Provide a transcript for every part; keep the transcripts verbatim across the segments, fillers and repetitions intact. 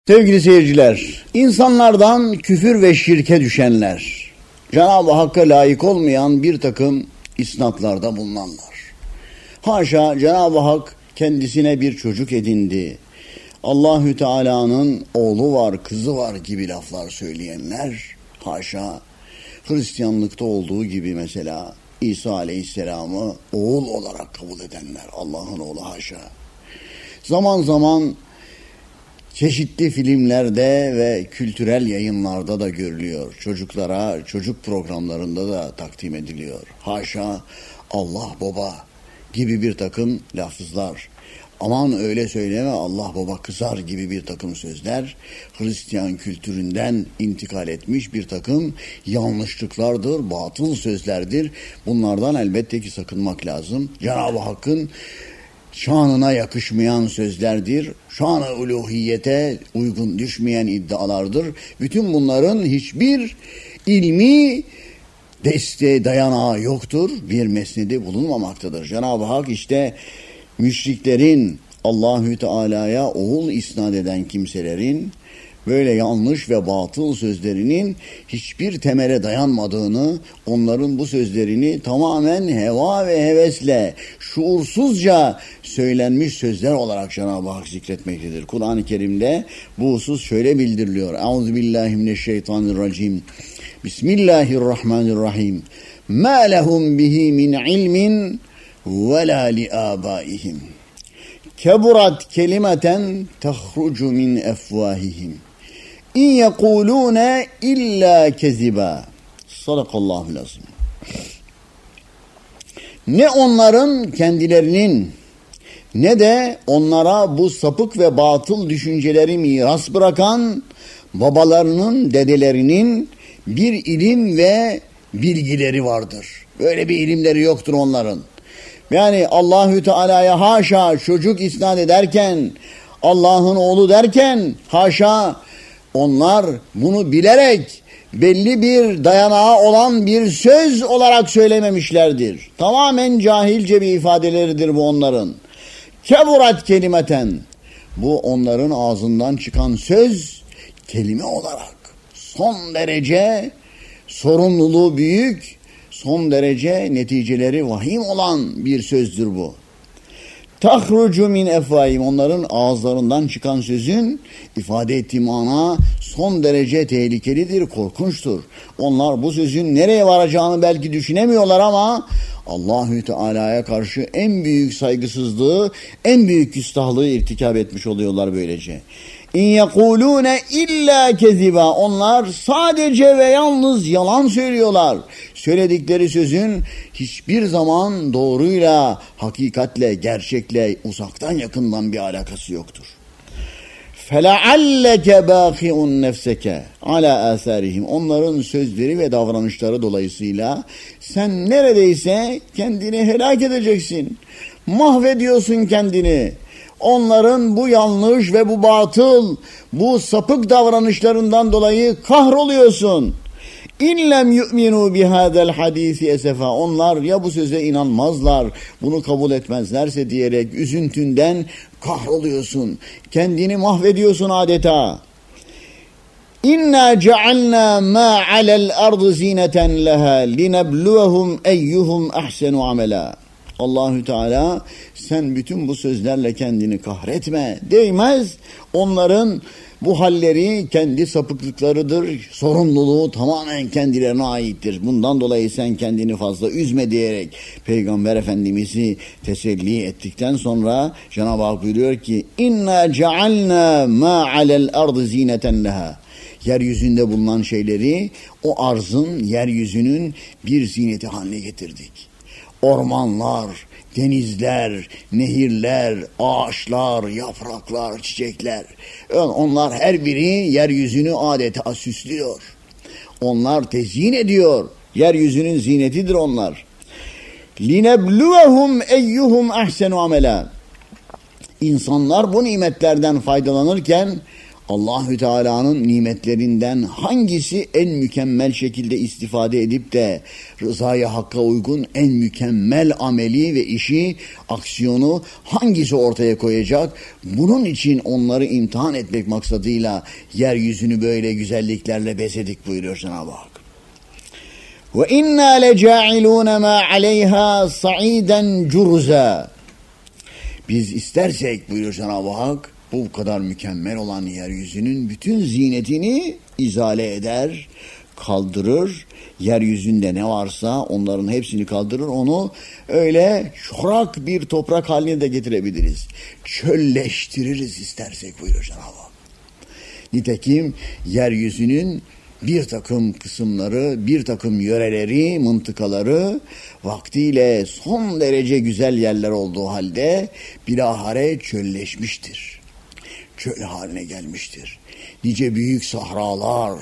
Sevgili seyirciler, insanlardan küfür ve şirke düşenler, Cenab-ı Hakk'a layık olmayan bir takım isnatlarda bulunanlar. Haşa, Cenab-ı Hak kendisine bir çocuk edindi, Allahü Teala'nın oğlu var, kızı var gibi laflar söyleyenler, haşa, Hristiyanlıkta olduğu gibi mesela İsa Aleyhisselam'ı oğul olarak kabul edenler, Allah'ın oğlu haşa. Zaman zaman çeşitli filmlerde ve kültürel yayınlarda da görülüyor. Çocuklara, çocuk programlarında da takdim ediliyor. Haşa, Allah baba gibi bir takım lafızlar. Aman öyle söyleme, Allah baba kızar gibi bir takım sözler Hristiyan kültüründen intikal etmiş bir takım yanlışlıklardır, batıl sözlerdir. Bunlardan elbette ki sakınmak lazım. Cenab-ı Hakk'ın şanına yakışmayan sözlerdir. Şan-ı uluhiyete uygun düşmeyen iddialardır. Bütün bunların hiçbir ilmi desteği, dayanağı yoktur. Bir mesnedi bulunmamaktadır. Cenab-ı Hak işte müşriklerin Allahü Teala'ya oğul isnat eden kimselerin böyle yanlış ve batıl sözlerinin hiçbir temele dayanmadığını, onların bu sözlerini tamamen heva ve hevesle, şuursuzca söylenmiş sözler olarak Cenab-ı Hak zikretmektedir. Kur'an-ı Kerim'de bu husus şöyle bildiriliyor. Euzubillahimineşşeytanirracim. Bismillahirrahmanirrahim. Ma lehum bihi min ilmin ve la li abaihim. Keburat kelimeten tehrucu min efvahihim. İn yekulune illa keziba. Sadakallahul azim. Ne onların kendilerinin ne de onlara bu sapık ve batıl düşünceleri miras bırakan babalarının, dedelerinin bir ilim ve bilgileri vardır. Böyle bir ilimleri yoktur onların. Yani Allahü Teala'ya haşa çocuk isnat ederken, Allah'ın oğlu derken haşa onlar bunu bilerek belli bir dayanağı olan bir söz olarak söylememişlerdir. Tamamen cahilce bir ifadeleridir bu onların. Keburat kelimeten, bu onların ağzından çıkan söz kelime olarak son derece sorumluluğu büyük, son derece neticeleri vahim olan bir sözdür bu. Tahrucu min efvahim, onların ağızlarından çıkan sözün ifade ettiği mana son derece tehlikelidir, korkunçtur. Onlar bu sözün nereye varacağını belki düşünemiyorlar ama Allahü Teala'ya karşı en büyük saygısızlığı, en büyük küstahlığı irtikab etmiş oluyorlar böylece. İn yekulune illa keziba, onlar sadece ve yalnız yalan söylüyorlar. Söyledikleri sözün hiçbir zaman doğruyla, hakikatle, gerçekle uzaktan yakından bir alakası yoktur. فَلَعَلَّكَ بَاخِعُنْ نَفْسَكَ عَلَى آثَارِهِمْ, onların sözleri ve davranışları dolayısıyla sen neredeyse kendini helak edeceksin. Mahvediyorsun kendini. Onların bu yanlış ve bu batıl, bu sapık davranışlarından dolayı kahroluyorsun. İllem yu'minu bihadel hadisi esefa, onlar ya bu söze inanmazlar, bunu kabul etmezlerse diyerek üzüntünden kahroluyorsun. Kendini mahvediyorsun adeta. İnna cealna ma alel ardı zineten leha linebluhum eyyuhum ahsenu amela. Allahü Teala sen bütün bu sözlerle kendini kahretme, değmez. Onların bu halleri kendi sapıklıklarıdır. Sorumluluğu tamamen kendilerine aittir. Bundan dolayı sen kendini fazla üzme diyerek Peygamber Efendimiz'i teselli ettikten sonra Cenab-ı Hak buyuruyor ki İnna cealna ma alel ardı zineten leha. Yeryüzünde bulunan şeyleri o arzın, yeryüzünün bir zineti haline getirdik. Ormanlar, denizler, nehirler, ağaçlar, yapraklar, çiçekler. Onlar her biri yeryüzünü adeta süslüyor. Onlar tezyin ediyor. Yeryüzünün zinetidir onlar. لِنَبْلُوَهُمْ اَيُّهُمْ اَحْسَنُ amela. İnsanlar bu nimetlerden faydalanırken Allahü Teala'nın nimetlerinden hangisi en mükemmel şekilde istifade edip de rızaya hakka uygun en mükemmel ameli ve işi, aksiyonu hangisi ortaya koyacak? Bunun için onları imtihan etmek maksadıyla yeryüzünü böyle güzelliklerle bezedik buyuruyor Cenab-ı Hak. Ve inna leca'ilun ma aleyha sa'iden curza. Biz istersek buyuruyor Cenab-ı Hak, bu kadar mükemmel olan yeryüzünün bütün zinetini izale eder, kaldırır. Yeryüzünde ne varsa onların hepsini kaldırır. Onu öyle çorak bir toprak haline de getirebiliriz. Çölleştiririz istersek buyuruyor Cenab-ı Hak. Nitekim yeryüzünün bir takım kısımları, bir takım yöreleri, mıntıkaları vaktiyle son derece güzel yerler olduğu halde bilahare çölleşmiştir. Çöl haline gelmiştir. Nice büyük sahralar,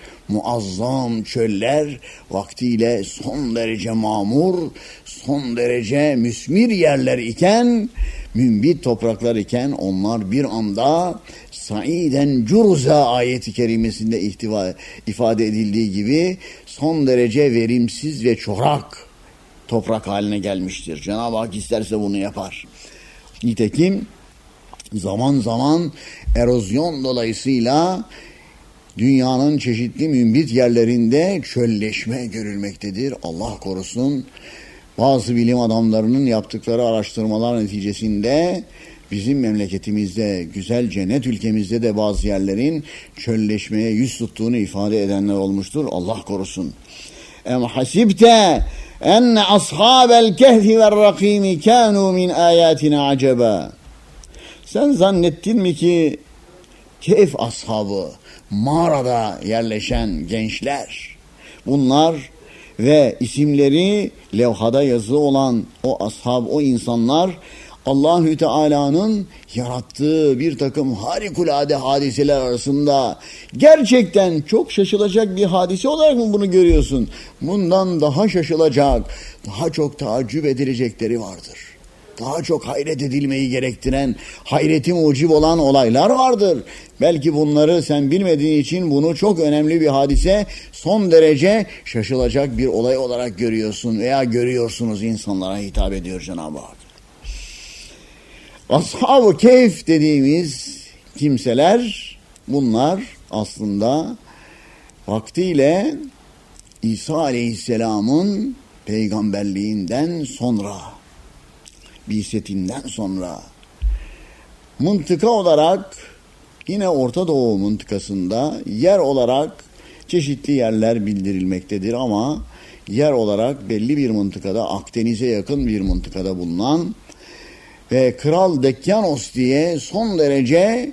muazzam çöller vaktiyle son derece mamur, son derece müsmir yerler iken, mümbit topraklar iken onlar bir anda Saiden Curza ayeti kerimesinde ihtiva, ifade edildiği gibi son derece verimsiz ve çorak toprak haline gelmiştir. Cenab-ı Hak isterse bunu yapar. Nitekim zaman zaman erozyon dolayısıyla dünyanın çeşitli mümbit yerlerinde çölleşme görülmektedir. Allah korusun. Bazı bilim adamlarının yaptıkları araştırmalar neticesinde bizim memleketimizde, güzel cennet ülkemizde de bazı yerlerin çölleşmeye yüz tuttuğunu ifade edenler olmuştur. Allah korusun. Em hasibte enne ashabel kehfi ve rakimi kanu min ayatina acaba. Sen zannettin mi ki Kehf ashabı, mağarada yerleşen gençler, bunlar ve isimleri levhada yazılı olan o ashab, o insanlar Allahü Teala'nın yarattığı bir takım harikulade hadiseler arasında gerçekten çok şaşılacak bir hadise olarak mı bunu görüyorsun? Bundan daha şaşılacak, daha çok taaccüp edilecekleri vardır. Daha çok hayret edilmeyi gerektiren, hayreti mucib olan olaylar vardır. Belki bunları sen bilmediğin için bunu çok önemli bir hadise, son derece şaşılacak bir olay olarak görüyorsun veya görüyorsunuz, insanlara hitap ediyor Cenab-ı Hak. Ashab-ı Kehf dediğimiz kimseler, bunlar aslında vaktiyle İsa Aleyhisselam'ın peygamberliğinden sonra, bi'setinden sonra mıntıka olarak yine Orta Doğu mıntıkasında yer olarak çeşitli yerler bildirilmektedir ama yer olarak belli bir mıntıkada, Akdeniz'e yakın bir mıntıkada bulunan ve Kral Dekyanos diye son derece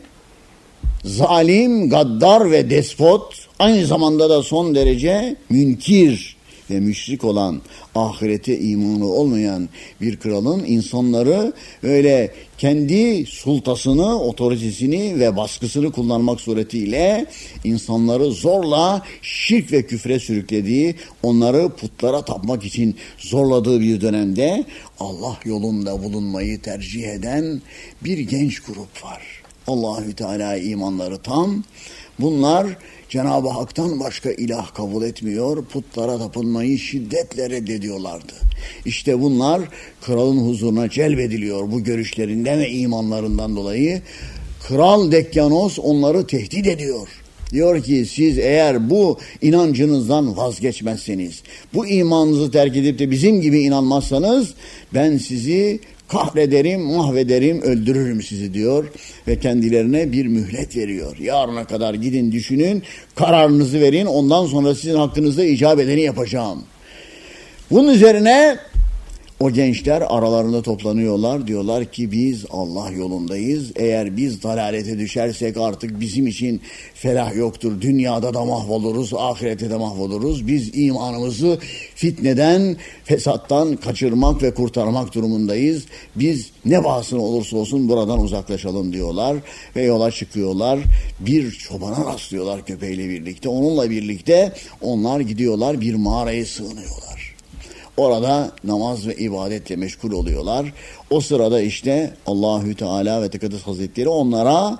zalim, gaddar ve despot, aynı zamanda da son derece münkir ve müşrik olan, ahirete imanı olmayan bir kralın insanları öyle kendi sultasını, otoritesini ve baskısını kullanmak suretiyle insanları zorla şirk ve küfre sürüklediği, onları putlara tapmak için zorladığı bir dönemde Allah yolunda bulunmayı tercih eden bir genç grup var. Allahü Teala imanları tam. Bunlar Cenab-ı Hak'tan başka ilah kabul etmiyor, putlara tapınmayı şiddetle reddediyorlardı. İşte bunlar kralın huzuruna celbediliyor bu görüşlerinden ve imanlarından dolayı. Kral Dekyanos onları tehdit ediyor. Diyor ki siz eğer bu inancınızdan vazgeçmezseniz, bu imanınızı terk edip de bizim gibi inanmazsanız ben sizi kahrederim, mahvederim, öldürürüm sizi diyor ve kendilerine bir mühlet veriyor. Yarına kadar gidin düşünün, kararınızı verin, ondan sonra sizin hakkınızda icap edeni yapacağım. Bunun üzerine o gençler aralarında toplanıyorlar, diyorlar ki biz Allah yolundayız. Eğer biz dalalete düşersek artık bizim için felah yoktur. Dünyada da mahvoluruz, ahirette de mahvoluruz. Biz imanımızı fitneden, fesattan kaçırmak ve kurtarmak durumundayız. Biz ne bahsine olursa olsun buradan uzaklaşalım diyorlar ve yola çıkıyorlar. Bir çobana rastlıyorlar köpeğiyle birlikte. Onunla birlikte onlar gidiyorlar, bir mağaraya sığınıyorlar. Orada namaz ve ibadetle meşgul oluyorlar. O sırada işte Allahü Teala ve Tekaddes Hazretleri onlara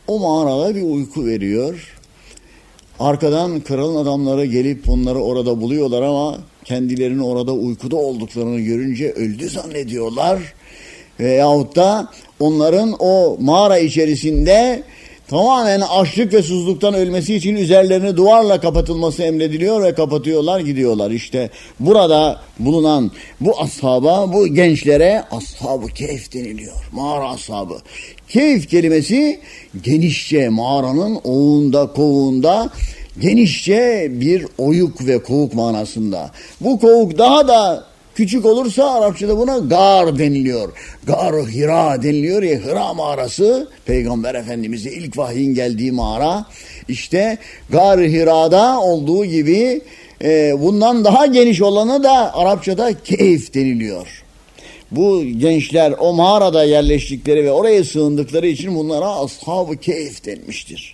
O mağarada bir uyku veriyor. Arkadan kralın adamları gelip onları orada buluyorlar ama kendilerini orada uykuda olduklarını görünce öldü zannediyorlar. Veyahut da onların o mağara içerisinde tamamen açlık ve susuzluktan ölmesi için üzerlerini duvarla kapatılması emrediliyor ve kapatıyorlar, gidiyorlar. İşte burada bulunan bu ashaba, bu gençlere ashab-ı kehf deniliyor. Mağara ashabı. Keyif kelimesi genişçe, mağaranın oğunda, kovuğunda genişçe bir oyuk ve kovuk manasında. Bu kovuk daha da küçük olursa Arapçada buna gar deniliyor. Gar-ı Hira deniliyor ya, Hira mağarası, Peygamber Efendimiz'e ilk vahyin geldiği mağara. İşte Gar-ı Hira'da olduğu gibi e, bundan daha geniş olanı da Arapçada keyif deniliyor. Bu gençler o mağarada yerleştikleri ve oraya sığındıkları için bunlara ashab-ı keyif denmiştir.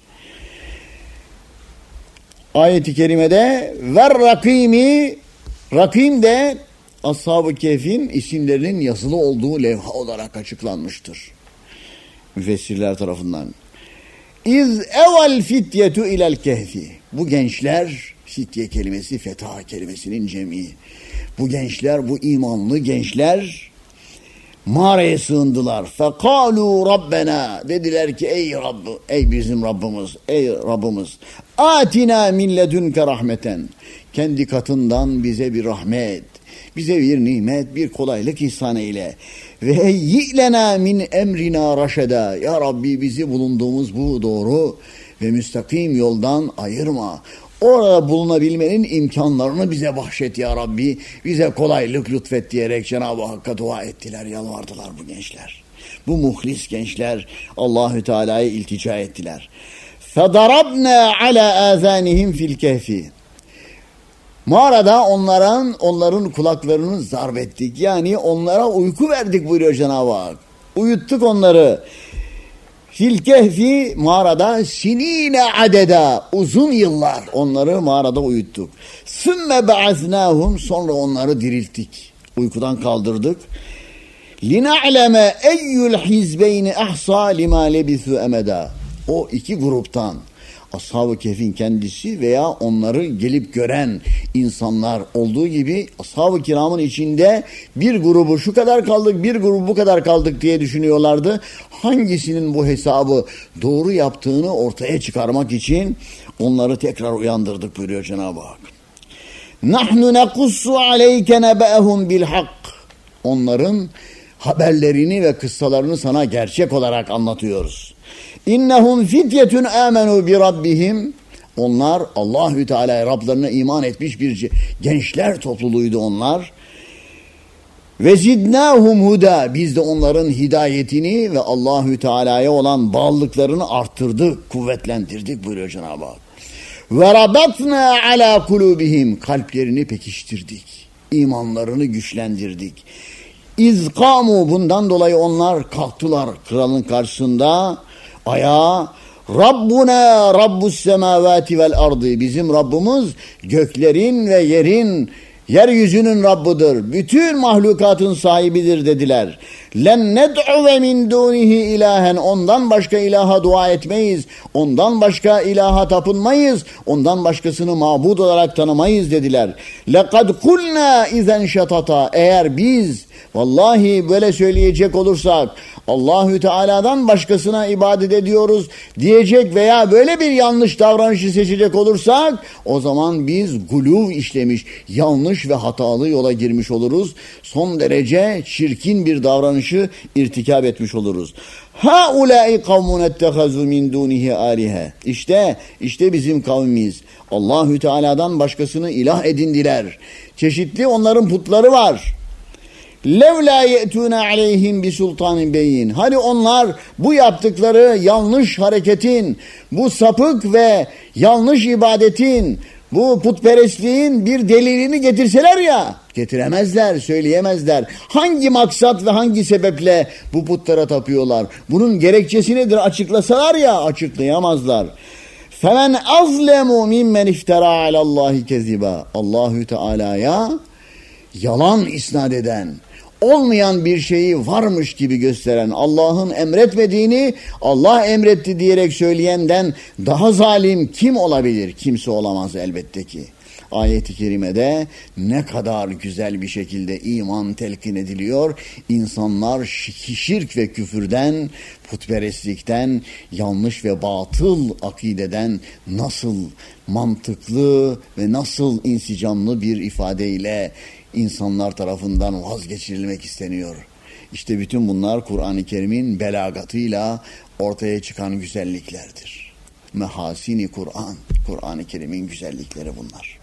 Ayet-i kerimede ver rakimi, rakim de ashab-ı kehfin isimlerinin yazılı olduğu levha olarak açıklanmıştır müfessirler tarafından. İz evel fityetu ilel kehfi. Bu gençler, fitye kelimesi fetha kelimesinin cemi. Bu gençler, bu imanlı gençler mağaraya sığındılar. Fekalu Rabbena, dediler ki ey Rabb, ey bizim Rabbimiz, ey Rabbimiz, atina min ledünke rahmeten, kendi katından bize bir rahmet, bize bir nimet, bir kolaylık ihsan eyle. Ve heyyi'lena min emrina raşeda, ya Rabbi bizi bulunduğumuz bu doğru ve müstakim yoldan ayırma. Orada bulunabilmenin imkanlarını bize bahşet ya Rabbi. Bize kolaylık lütfet diyerek Cenab-ı Hakk'a dua ettiler, yalvardılar bu gençler. Bu muhlis gençler Allahü Teala'ya iltica ettiler. فَضَرَبْنَا عَلَى آذَانِهِمْ فِي الْكَهْفِ. Mağarada onların, onların kulaklarını zarp ettik. Yani onlara uyku verdik buyuruyor Cenab-ı Hak. Uyuttuk onları. Fil kehfi, mağarada, sinine adeda, uzun yıllar onları mağarada uyuttuk. Sümme ba'aznâhum, sonra onları dirilttik. Uykudan kaldırdık. Lina'leme eyyül hizbeyni ahsa lima lebithu emeda. O iki gruptan, Ashab-ı Kehf'in kendisi veya onları gelip gören insanlar olduğu gibi Ashab-ı Kiram'ın içinde bir grubu şu kadar kaldık, bir grubu bu kadar kaldık diye düşünüyorlardı. Hangisinin bu hesabı doğru yaptığını ortaya çıkarmak için onları tekrar uyandırdık buyuruyor Cenab-ı Hak. Nahnu nekussu aleyke nebe'ehum bil hak. Onların haberlerini ve kıssalarını sana gerçek olarak anlatıyoruz. İnnehum fityetun amenu bi rabbihim. Onlar Allahü Teala'ya, Rablarına iman etmiş bir gençler topluluğuydu onlar. Ve zidnahum huda. Biz de onların hidayetini ve Allahü Teala'ya olan bağlılıklarını arttırdık, kuvvetlendirdik buyuruyor Cenab-ı Hak. Ve rabatna ala kulubihim. Kalplerini pekiştirdik. İmanlarını güçlendirdik. İzkamu, bundan dolayı onlar kalktılar kralın karşısında ayağa. Rabbuna Rabbus semavati vel ardı. Bizim Rabbimiz göklerin ve yerin, yeryüzünün Rabbidir. Bütün mahlukatın sahibidir dediler. Len ned'u min dunihi ilahen. Ondan başka ilaha dua etmeyiz. Ondan başka ilaha tapınmayız. Ondan başkasını mabud olarak tanımayız dediler. Lekad kulna izen şatata. Eğer biz vallahi böyle söyleyecek olursak, Allahü Teala'dan başkasına ibadet ediyoruz diyecek veya böyle bir yanlış davranışı seçecek olursak, o zaman biz guluv işlemiş, yanlış ve hatalı yola girmiş oluruz. Son derece çirkin bir davranışı irtikab etmiş oluruz. Haulâi kavmun ettehazû min dûnihi âlihe. İşte, işte bizim kavmimiz. Allahü Teala'dan başkasını ilah edindiler. Çeşitli onların putları var. Levlâ ye'tûne aleyhim bi sultanin beyin. Hani onlar bu yaptıkları yanlış hareketin, bu sapık ve yanlış ibadetin, bu putperestliğin bir delilini getirseler ya, getiremezler, söyleyemezler. Hangi maksat ve hangi sebeple bu putlara tapıyorlar? Bunun gerekçesi nedir? Açıklasalar ya, açıklayamazlar. Femen azlemu mimmen iftara alallahi keziba. Allahü Teala'ya yalan isnat eden, olmayan bir şeyi varmış gibi gösteren, Allah'ın emretmediğini Allah emretti diyerek söyleyenden daha zalim kim olabilir? Kimse olamaz elbette ki. Ayet-i kerimede ne kadar güzel bir şekilde iman telkin ediliyor. İnsanlar şirk ve küfürden, putperestlikten, yanlış ve batıl akideden nasıl mantıklı ve nasıl insicamlı bir ifadeyle insanlar tarafından vazgeçirilmek isteniyor. İşte bütün bunlar Kur'an-ı Kerim'in belagatıyla ortaya çıkan güzelliklerdir. Mehasini Kur'an, Kur'an-ı Kerim'in güzellikleri bunlar.